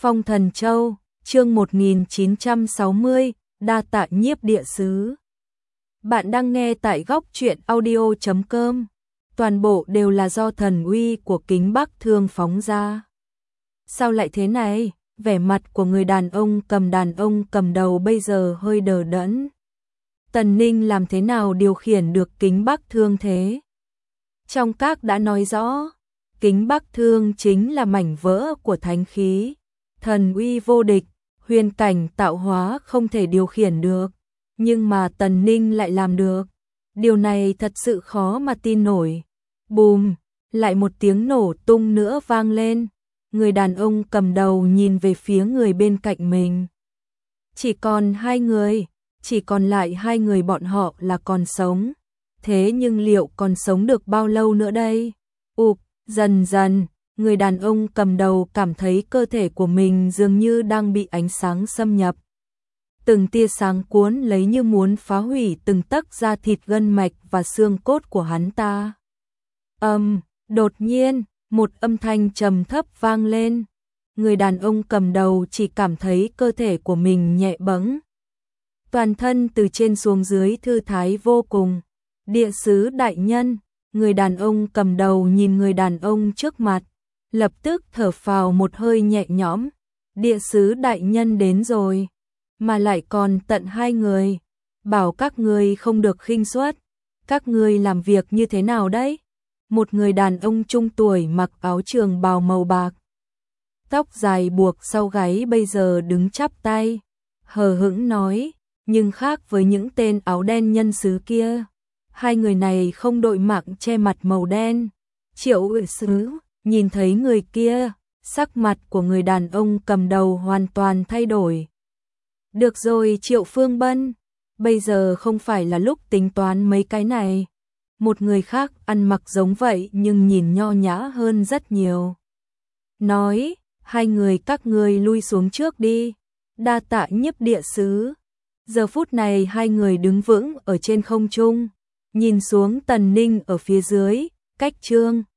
Phong Thần Châu, chương 1960, đa tạ Nhiếp Địa Sứ. Bạn đang nghe tại góc truyện audio.com. Toàn bộ đều là do thần uy của Kính Bắc Thương phóng ra. Sao lại thế này? Vẻ mặt của người đàn ông cầm đầu bây giờ hơi đờ đẫn. Tần Ninh làm thế nào điều khiển được Kính Bắc Thương thế? Trong các đã nói rõ, Kính Bắc Thương chính là mảnh vỡ của thánh khí, thần uy vô địch, huyền cảnh tạo hóa không thể điều khiển được, nhưng mà Tần Ninh lại làm được. Điều này thật sự khó mà tin nổi. Bùm, lại một tiếng nổ tung nữa vang lên. Người đàn ông cầm đầu nhìn về phía người bên cạnh mình. Chỉ còn hai người, chỉ còn lại hai người bọn họ là còn sống. Thế nhưng liệu còn sống được bao lâu nữa đây? Dần dần, người đàn ông cầm đầu cảm thấy cơ thể của mình dường như đang bị ánh sáng xâm nhập. Từng tia sáng cuốn lấy như muốn phá hủy từng tấc da thịt gân mạch và xương cốt của hắn ta. Đột nhiên, một âm thanh trầm thấp vang lên. Người đàn ông cầm đầu chỉ cảm thấy cơ thể của mình nhẹ bẫng. Toàn thân từ trên xuống dưới thư thái vô cùng. Địa sứ đại nhân, người đàn ông cầm đầu nhìn người đàn ông trước mặt, lập tức thở phào một hơi nhẹ nhõm. Địa sứ đại nhân đến rồi, mà lại còn tận hai người. Bảo các ngươi không được khinh suất. Các ngươi làm việc như thế nào đấy? Một người đàn ông trung tuổi mặc áo trường bào màu bạc, tóc dài buộc sau gáy bây giờ đứng chắp tay, hờ hững nói, nhưng khác với những tên áo đen nhân xứ kia, hai người này không đội mạng che mặt màu đen. Triệu Uy Sứ nhìn thấy người kia, sắc mặt của người đàn ông cầm đầu hoàn toàn thay đổi. Được rồi Triệu Phương Bân, bây giờ không phải là lúc tính toán mấy cái này. Một người khác ăn mặc giống vậy nhưng nhìn nho nhã hơn rất nhiều. Nói, hai người các ngươi lui xuống trước đi. Đa tạ Nhiếp Địa Sứ. Giờ phút này hai người đứng vững ở trên không trung, nhìn xuống Tần Ninh ở phía dưới, cách Trương